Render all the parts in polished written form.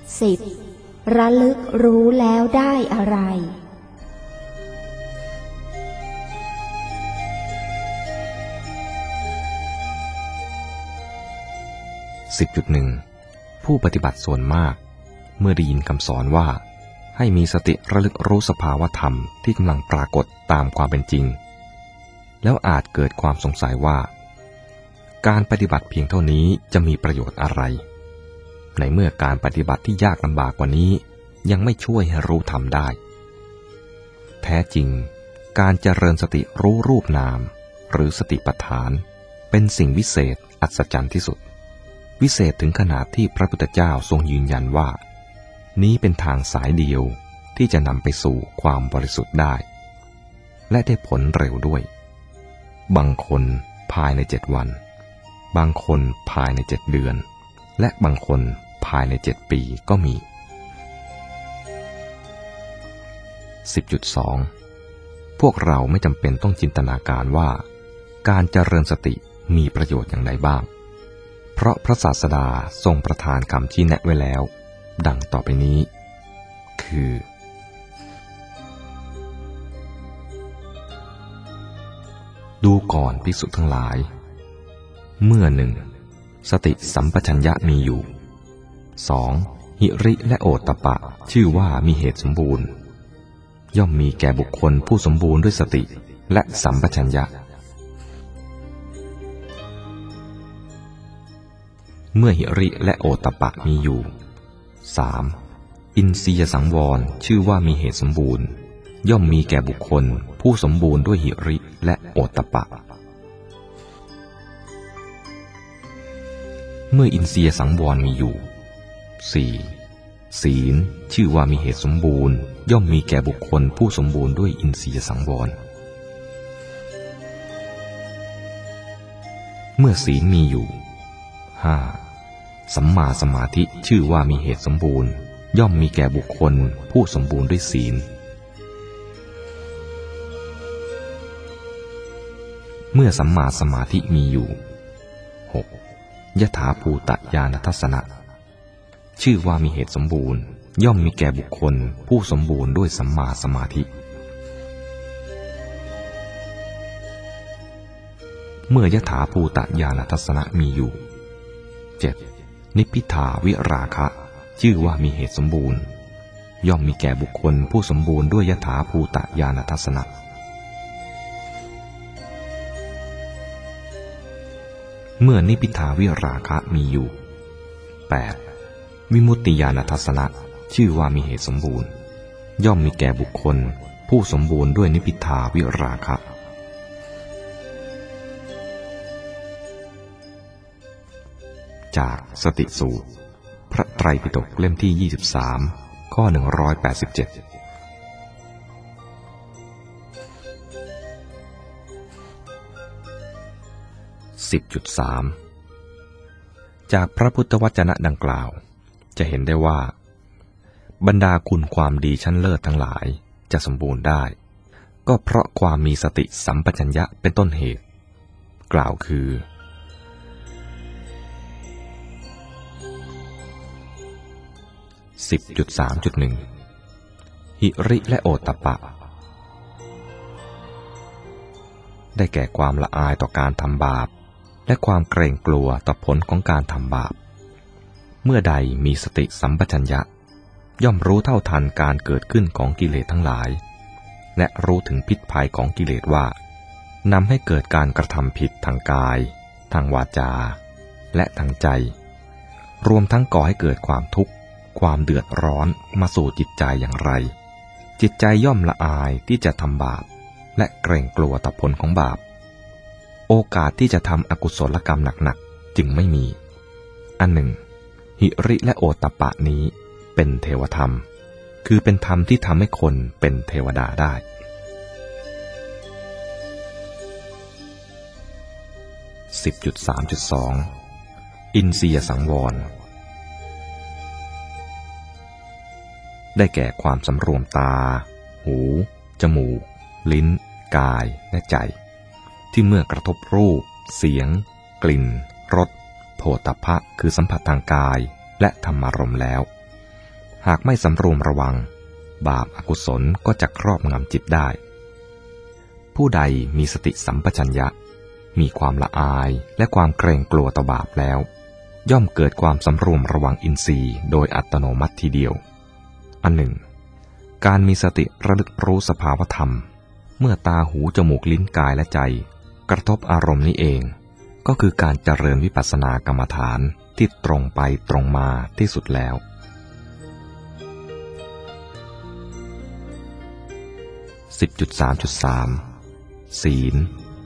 10. ระลึกรู้แล้วได้อะไร 10.1 ผู้ปฏิบัติส่วนมากเมื่อได้ยินคำสอนว่าให้มีสติระลึกรู้สภาวธรรมที่กำลังปรากฏตามความเป็นจริงแล้วอาจเกิดความสงสัยว่าการปฏิบัติเพียงเท่านี้จะมีประโยชน์อะไรในเมื่อการปฏิบัติที่ยากลำบากกว่านี้ยังไม่ช่วยให้รู้ธรรมได้แท้จริงการเจริญสติรู้รูปนามหรือสติปัฏฐานเป็นสิ่งวิเศษอัศจรรย์ที่สุดวิเศษถึงขนาดที่พระพุทธเจ้าทรงยืนยันว่านี้เป็นทางสายเดียวที่จะนำไปสู่ความบริสุทธิ์ได้และได้ผลเร็วด้วยบางคนภายใน7 วันบางคนภายใน7 เดือนและบางคนภายใน7 ปีก็มี 10.2 พวกเราไม่จำเป็นต้องจินตนาการว่าการเจริญสติมีประโยชน์อย่างไรบ้างเพราะพระศาสดาทรงประทานคำชี้แนะไว้แล้วดังต่อไปนี้คือดูก่อนภิกษุทั้งหลายเมื่อ 1. สติสัมปชัญญะมีอยู่ 2. หิริและโอตตัปปะชื่อว่ามีเหตุสมบูรณ์ย่อมมีแก่บุคคลผู้สมบูรณ์ด้วยสติและสัมปชัญญะเมื่อหิริและโอตตัปปะมีอยู่ 3. อินทรียสังวรชื่อว่ามีเหตุสมบูรณ์ย่อมมีแก่บุคคลผู้สมบูรณ์ด้วยหิริและโอตตัปปะเมื่ออินทรียสังวรมีอยู่ 4. ศีลชื่อว่ามีเหตุสมบูรณ์ย่อมมีแก่บุคคลผู้สมบูรณ์ด้วยอินทรียสังวรเมื่อศีลมีอยู่ 5. สัมมาสมาธิชื่อว่ามีเหตุสมบูรณ์ย่อมมีแก่บุคคลผู้สมบูรณ์ด้วยศีลเมื่อสัมมาสมาธิมีอยู่ 6. ยถาภูตญาณทัสสนะชื่อว่ามีเหตุสมบูรณ์ย่อมมีแก่บุคคลผู้สมบูรณ์ด้วยสัมมาสมาธิเมื่อยถาภูตญาณทัสสนะมีอยู่ 7. นิพพิทาวิราคะชื่อว่ามีเหตุสมบูรณ์ย่อมมีแก่บุคคลผู้สมบูรณ์ด้วยยถาภูตญาณทัสสนะเมื่อนิพพิทาวิราคะมีอยู่ 8. วิมุตติญาณทัสสนะชื่อว่ามีเหตุสมบูรณ์ย่อมมีแก่บุคคลผู้สมบูรณ์ด้วยนิพพิทาวิราคะจากสติสูตรพระไตรปิฎกเล่มที่23ข้อ187 10.3 จากพระพุทธวจนะดังกล่าวจะเห็นได้ว่าบรรดาคุณความดีชั้นเลิศทั้งหลายจะสมบูรณ์ได้ก็เพราะความมีสติสัมปชัญญะเป็นต้นเหตุกล่าวคือ 10.3.1 หิริและโอตตัปปะได้แก่ความละอายต่อการทำบาปและความเกรงกลัวต่อผลของการทำบาปเมื่อใดมีสติสัมปชัญญะย่อมรู้เท่าทันการเกิดขึ้นของกิเลสทั้งหลายและรู้ถึงพิษภัยของกิเลสว่านำให้เกิดการกระทำผิดทางกายทางวาจาและทางใจรวมทั้งก่อให้เกิดความทุกข์ความเดือดร้อนมาสู่จิตใจอย่างไรจิตใจย่อมละอายที่จะทำบาปและเกรงกลัวต่อผลของบาปโอกาสที่จะทำอกุศลกรรมหนักๆจึงไม่มีอันหนึ่งหิริและโอตตัปปะนี้เป็นเทวธรรมคือเป็นธรรมที่ทำให้คนเป็นเทวดาได้ 10.3.2 อินทรียสังวรได้แก่ความสำรวมตาหูจมูกลิ้นกายและใจที่เมื่อกระทบรูปเสียงกลิ่นรสโผฏฐัพพะคือสัมผัสทางกายและธรรมารมณ์แล้วหากไม่สำรวมระวังบาปอกุศลก็จะครอบงำจิตได้ผู้ใดมีสติสัมปชัญญะมีความละอายและความเกรงกลัวต่อบาปแล้วย่อมเกิดความสำรวมระวังอินทรีย์โดยอัตโนมัติทีเดียวอันหนึ่งการมีสติระลึกรู้สภาวธรรมเมื่อตาหูจมูกลิ้นกายและใจกระทบอารมณ์นี้เองก็คือการเจริญวิปัสสนากรรมฐานที่ตรงไปตรงมาที่สุดแล้ว 10.3.3 ศีล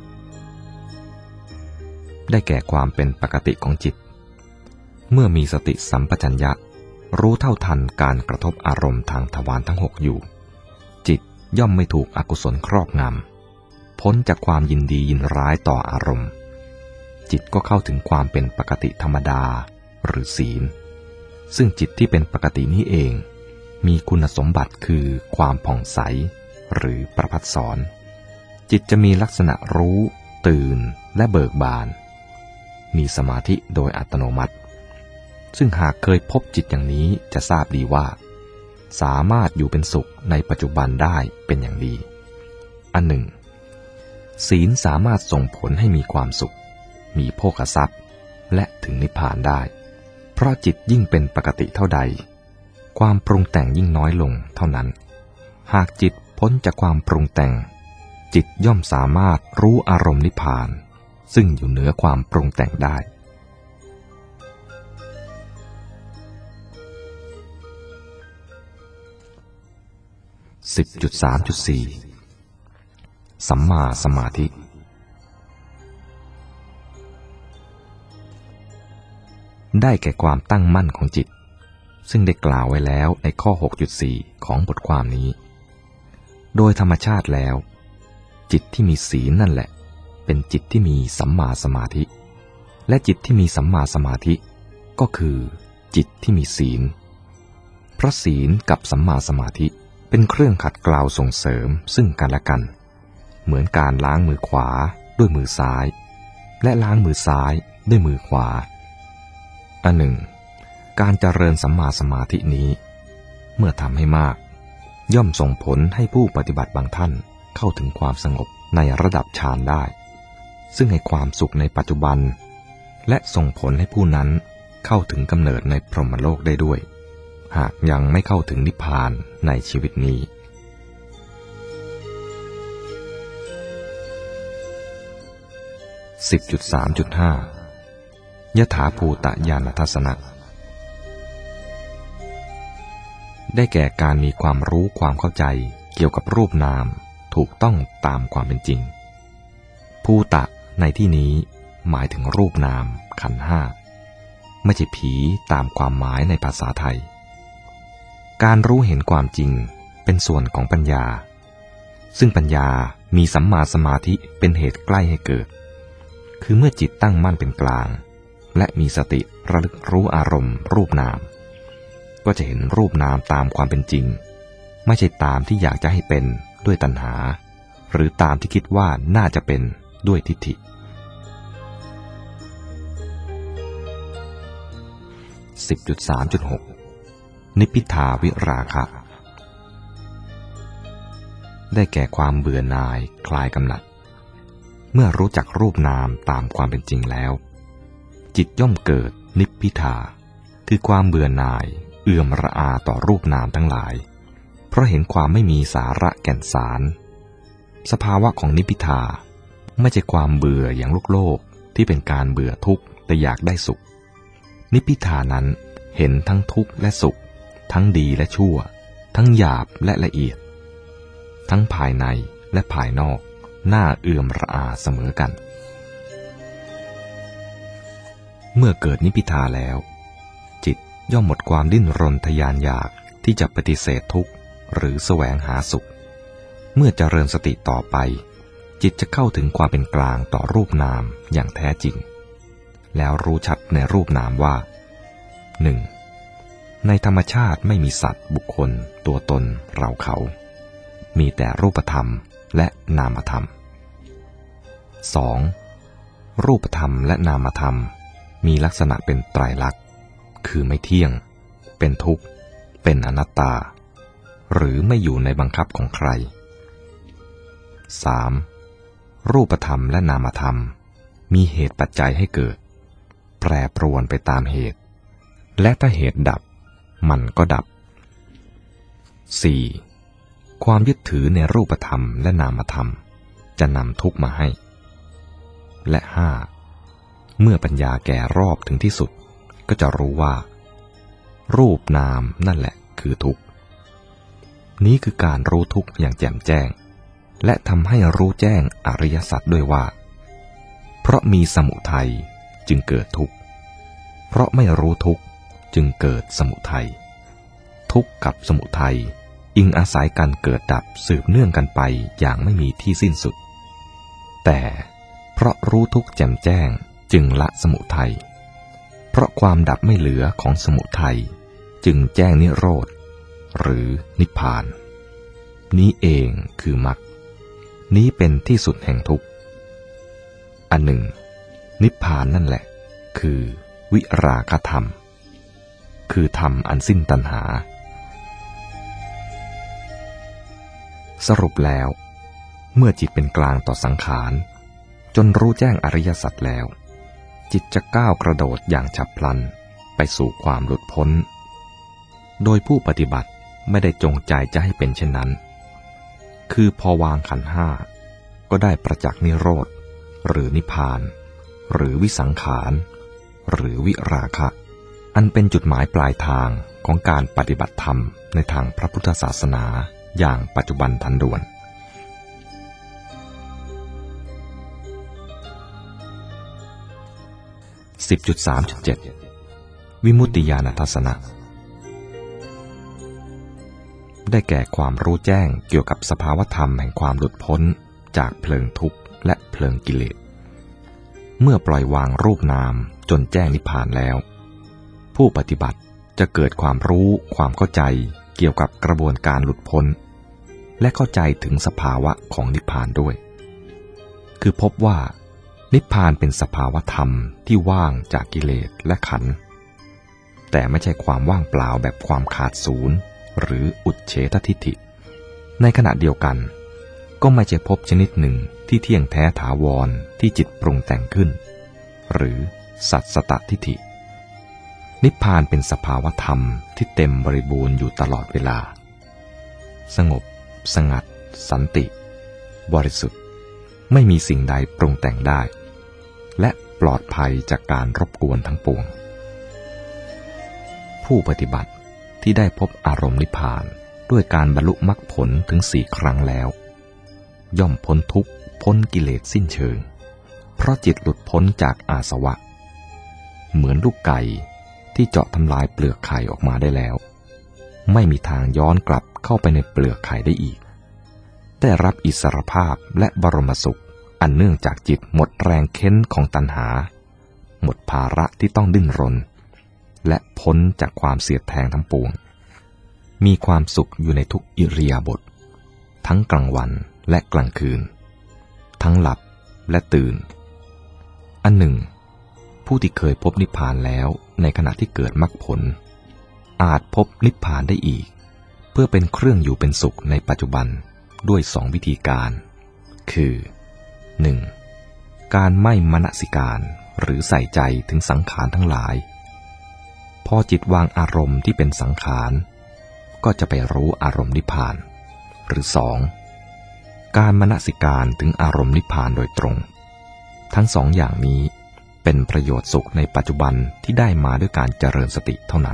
ได้แก่ความเป็นปกติของจิตเมื่อมีสติสัมปชัญญะรู้เท่าทันการกระทบอารมณ์ทางทวารทั้ง6อยู่จิตย่อมไม่ถูกอกุศลครอบงำพ้นจากความยินดียินร้ายต่ออารมณ์จิตก็เข้าถึงความเป็นปกติธรรมดาหรือศีลซึ่งจิตที่เป็นปกตินี้เองมีคุณสมบัติคือความผ่องใสหรือประภัสสรจิตจะมีลักษณะรู้ตื่นและเบิกบานมีสมาธิโดยอัตโนมัติซึ่งหากเคยพบจิตอย่างนี้จะทราบดีว่าสามารถอยู่เป็นสุขในปัจจุบันได้เป็นอย่างดีอันหนึ่งศีลสามารถส่งผลให้มีความสุขมีโภคทรัพย์และถึงนิพพานได้เพราะจิตยิ่งเป็นปกติเท่าใดความปรุงแต่งยิ่งน้อยลงเท่านั้นหากจิตพ้นจากความปรุงแต่งจิตย่อมสามารถรู้อารมณ์นิพพานซึ่งอยู่เหนือความปรุงแต่งได้10.3.4 สัมมาสมาธิได้แก่ความตั้งมั่นของจิตซึ่งได้กล่าวไว้แล้วในข้อ 6.4 ของบทความนี้โดยธรรมชาติแล้วจิตที่มีศีลนั่นแหละเป็นจิตที่มีสัมมาสมาธิและจิตที่มีสัมมาสมาธิก็คือจิตที่มีศีลเพราะศีลกับสัมมาสมาธิเป็นเครื่องขัดเกลาส่งเสริมซึ่งกันและกันเหมือนการล้างมือขวาด้วยมือซ้ายและล้างมือซ้ายด้วยมือขวาอันหนึ่งการเจริญสัมมาสมาธินี้เมื่อทำให้มากย่อมส่งผลให้ผู้ปฏิบัติบางท่านเข้าถึงความสงบในระดับฌานได้ซึ่งให้ความสุขในปัจจุบันและส่งผลให้ผู้นั้นเข้าถึงกำเนิดในพรหมโลกได้ด้วยหากยังไม่เข้าถึงนิพพานในชีวิตนี้ 10.3.5 ยถาภูตญาณทัสสนะได้แก่การมีความรู้ความเข้าใจเกี่ยวกับรูปนามถูกต้องตามความเป็นจริงภูตะในที่นี้หมายถึงรูปนามขันธ์ห้าไม่ใช่ผีตามความหมายในภาษาไทยการรู้เห็นความจริงเป็นส่วนของปัญญาซึ่งปัญญามีสัมมาสมาธิเป็นเหตุใกล้ให้เกิดคือเมื่อจิตตั้งมั่นเป็นกลางและมีสติระลึกรู้อารมณ์รูปนามก็จะเห็นรูปนามตามความเป็นจริงไม่ใช่ตามที่อยากจะให้เป็นด้วยตัณหาหรือตามที่คิดว่าน่าจะเป็นด้วยทิฏฐิ 10.3.6 นิพพิทาวิราคะได้แก่ความเบื่อหน่ายคลายกำหนัดเมื่อรู้จักรูปนามตามความเป็นจริงแล้วจิตย่อมเกิดนิพพิทาคือความเบื่อหน่ายเอื่อมระอาต่อรูปนามทั้งหลายเพราะเห็นความไม่มีสาระแก่นสารสภาวะของนิพพิทาไม่ใช่ความเบื่ออย่างโลกที่เป็นการเบื่อทุกข์แต่อยากได้สุขนิพพิทานั้นเห็นทั้งทุกข์และสุขทั้งดีและชั่วทั้งหยาบและละเอียดทั้งภายในและภายนอกน่าเอื่อมระอาเสมอกันเมื่อเกิดนิพพิทาแล้วจิตย่อมหมดความดิ้นรนทะยานอยากที่จะปฏิเสธทุกข์หรือแสวงหาสุขเมื่อเจริญสติต่อไปจิตจะเข้าถึงความเป็นกลางต่อรูปนามอย่างแท้จริงแล้วรู้ชัดในรูปนามว่า 1. ในธรรมชาติไม่มีสัตว์บุคคลตัวตนเราเขามีแต่รูปธรรมและนามธรรม 2. รูปธรรมและนามธรรมมีลักษณะเป็นไตรลักษณ์คือไม่เที่ยงเป็นทุกข์เป็นอนัตตาหรือไม่อยู่ในบังคับของใคร 3. รูปธรรมและนามธรรมมีเหตุปัจจัยให้เกิดแปรปรวนไปตามเหตุและถ้าเหตุดับมันก็ดับ 4. ความยึดถือในรูปธรรมและนามธรรมจะนำทุกข์มาให้และ 5. เมื่อปัญญาแก่รอบถึงที่สุดก็จะรู้ว่ารูปนามนั่นแหละคือทุกข์นี้คือการรู้ทุกข์อย่างแจ่มแจ้งและทำให้รู้แจ้งอริยสัจด้วยว่าเพราะมีสมุทัยจึงเกิดทุกข์เพราะไม่รู้ทุกข์จึงเกิดสมุทัยทุกข์กับสมุทัยอิงอาศัยการเกิดดับสืบเนื่องกันไปอย่างไม่มีที่สิ้นสุดแต่เพราะรู้ทุกข์แจ่มแจ้งจึงละสมุทัยเพราะความดับไม่เหลือของสมุทัยจึงแจ้งนิโรธหรือนิพพานนี้เองคือมรรคนี้เป็นที่สุดแห่งทุกข์อันหนึ่งนิพพานนั่นแหละคือวิราคะธรรมคือธรรมอันสิ้นตัณหาสรุปแล้วเมื่อจิตเป็นกลางต่อสังขารจนรู้แจ้งอริยสัจแล้วจิตจะก้าวกระโดดอย่างฉับพลันไปสู่ความหลุดพ้นโดยผู้ปฏิบัติไม่ได้จงใจจะให้เป็นเช่นนั้นคือพอวางขันธ์ห้าก็ได้ประจักษ์นิโรธหรือนิพพานหรือวิสังขารหรือวิราคะอันเป็นจุดหมายปลายทางของการปฏิบัติธรรมในทางพระพุทธศาสนาอย่างปัจจุบันทันด่วน 10.3.7 วิมุตติญาณทัสสนะได้แก่ความรู้แจ้งเกี่ยวกับสภาวธรรมแห่งความหลุดพ้นจากเพลิงทุกข์และเพลิงกิเลสเมื่อปล่อยวางรูปนามจนแจ้งนิพพานแล้วผู้ปฏิบัติจะเกิดความรู้ความเข้าใจเกี่ยวกับกระบวนการหลุดพ้นและเข้าใจถึงสภาวะของนิพพานด้วยคือพบว่านิพพานเป็นสภาวธรรมที่ว่างจากกิเลสและขันธ์แต่ไม่ใช่ความว่างเปล่าแบบความขาดศูนย์หรืออุจเฉททิฏฐิในขณะเดียวกันก็ไม่ใช่พบชนิดหนึ่งที่เที่ยงแท้ถาวรที่จิตปรุงแต่งขึ้นหรือสัตสตทิฏฐินิพพานเป็นสภาวธรรมที่เต็มบริบูรณ์อยู่ตลอดเวลาสงบสงัดสันติบริสุทธิ์ไม่มีสิ่งใดปรุงแต่งได้และปลอดภัยจากการรบกวนทั้งปวงผู้ปฏิบัติที่ได้พบอารมณ์นิพพานด้วยการบรรลุมรรคผลถึง4 ครั้งแล้วย่อมพ้นทุกข์พ้นกิเลสสิ้นเชิงเพราะจิตหลุดพ้นจากอาสวะเหมือนลูกไก่ที่เจาะทำลายเปลือกไข่ออกมาได้แล้วไม่มีทางย้อนกลับเข้าไปในเปลือกไข่ได้อีกได้รับอิสรภาพและบรมสุขอันเนื่องจากจิตหมดแรงเค้นของตัณหาหมดภาระที่ต้องดิ้นรนและพ้นจากความเสียดแทงทั้งปวงมีความสุขอยู่ในทุกอิริยาบถทั้งกลางวันและกลางคืนทั้งหลับและตื่นอันหนึ่งผู้ที่เคยพบนิพพานแล้วในขณะที่เกิดมรรคผลอาจพบนิพพานได้อีกเพื่อเป็นเครื่องอยู่เป็นสุขในปัจจุบันด้วย2 วิธีการคือ 1. การไม่มนสิการหรือใส่ใจถึงสังขารทั้งหลายพอจิตวางอารมณ์ที่เป็นสังขารก็จะไปรู้อารมณ์นิพพานหรือ 2. การมนสิการถึงอารมณ์นิพพานโดยตรงทั้ง2 อย่างนี้เป็นประโยชน์สุขในปัจจุบันที่ได้มาด้วยการเจริญสติเท่านั้น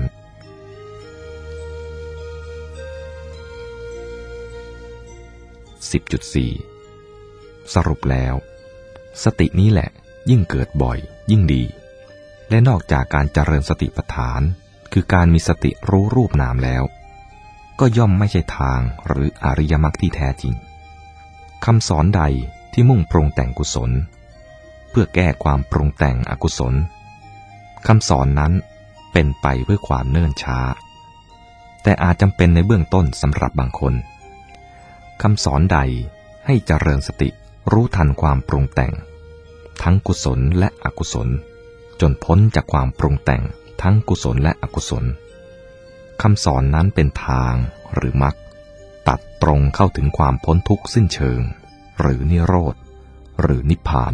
10.4 สรุปแล้วสตินี้แหละยิ่งเกิดบ่อยยิ่งดีและนอกจากการเจริญสติปัฏฐานคือการมีสติรู้รูปนามแล้วก็ย่อมไม่ใช่ทางหรืออริยมรรคที่แท้จริงคำสอนใดที่มุ่งปรุงแต่งกุศลเพื่อแก้ความปรุงแต่งอกุศลคำสอนนั้นเป็นไปเพื่อความเนิ่นช้าแต่อาจจำเป็นในเบื้องต้นสำหรับบางคนคำสอนใดให้เจริญสติรู้ทันความปรุงแต่งทั้งกุศลและอกุศลจนพ้นจากความปรุงแต่งทั้งกุศลและอกุศลคำสอนนั้นเป็นทางหรือมรรคตัดตรงเข้าถึงความพ้นทุกข์สิ้นเชิงหรือนิโรธหรือนิพพาน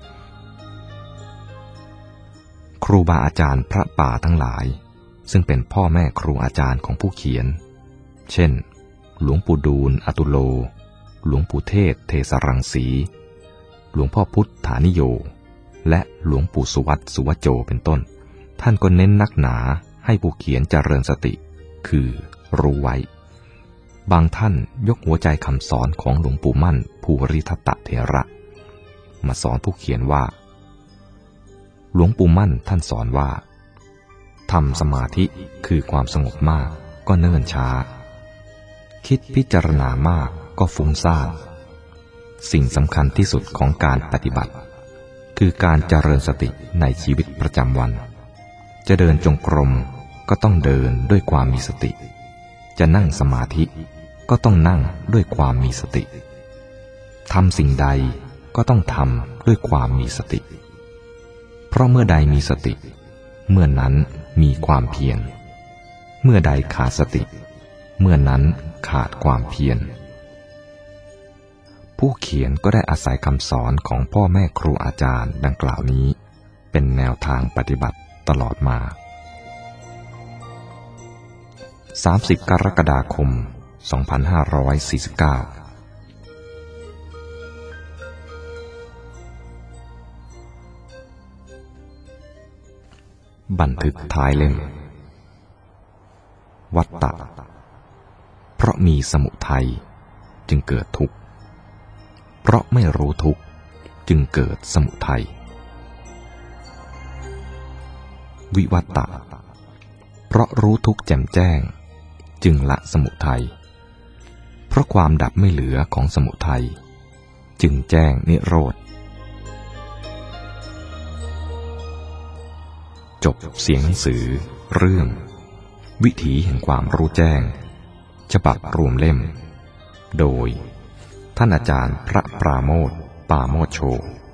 ครูบาอาจารย์พระป่าทั้งหลายซึ่งเป็นพ่อแม่ครูอาจารย์ของผู้เขียนเช่นหลวงปู่ดูลย์อตุโลหลวงปู่เทศเทสรังสีหลวงพ่อพุทธานิโยและหลวงปู่สุวัตสุวโจเป็นต้นท่านก็เน้นนักหนาให้ผู้เขียนเจริญสติคือรู้ไว้บางท่านยกหัวใจคำสอนของหลวงปู่มั่นภูริทัตตเถระมาสอนผู้เขียนว่าหลวงปู่มั่นท่านสอนว่าทำสมาธิคือความสงบมากก็เนิ่นช้าคิดพิจารณามากก็ฟุ้งซ่านสิ่งสำคัญที่สุดของการปฏิบัติคือการเจริญสติในชีวิตประจำวันจะเดินจงกรมก็ต้องเดินด้วยความมีสติจะนั่งสมาธิก็ต้องนั่งด้วยความมีสติทำสิ่งใดก็ต้องทำด้วยความมีสติเพราะเมื่อใดมีสติเมื่อนั้นมีความเพียรเมื่อใดขาดสติเมื่อนั้นขาดความเพียรผู้เขียนก็ได้อาศัยคำสอนของพ่อแม่ครูอาจารย์ดังกล่าวนี้เป็นแนวทางปฏิบัติตลอดมา30 กรกฎาคม 2549บันทึกท้ายเล่มวัฏฏะเพราะมีสมุทัยจึงเกิดทุกข์เพราะไม่รู้ทุกข์จึงเกิดสมุทัยวิวัฏฏะเพราะรู้ทุกข์แจ่มแจ้งจึงละสมุทัยเพราะความดับไม่เหลือของสมุทัยจึงแจ้งนิโรธจบเสียงหนังสือเรื่องวิถีแห่งความรู้แจ้งฉบับรวมเล่มโดยท่านอาจารย์พระปราโมทย์ ปาโมทย์โช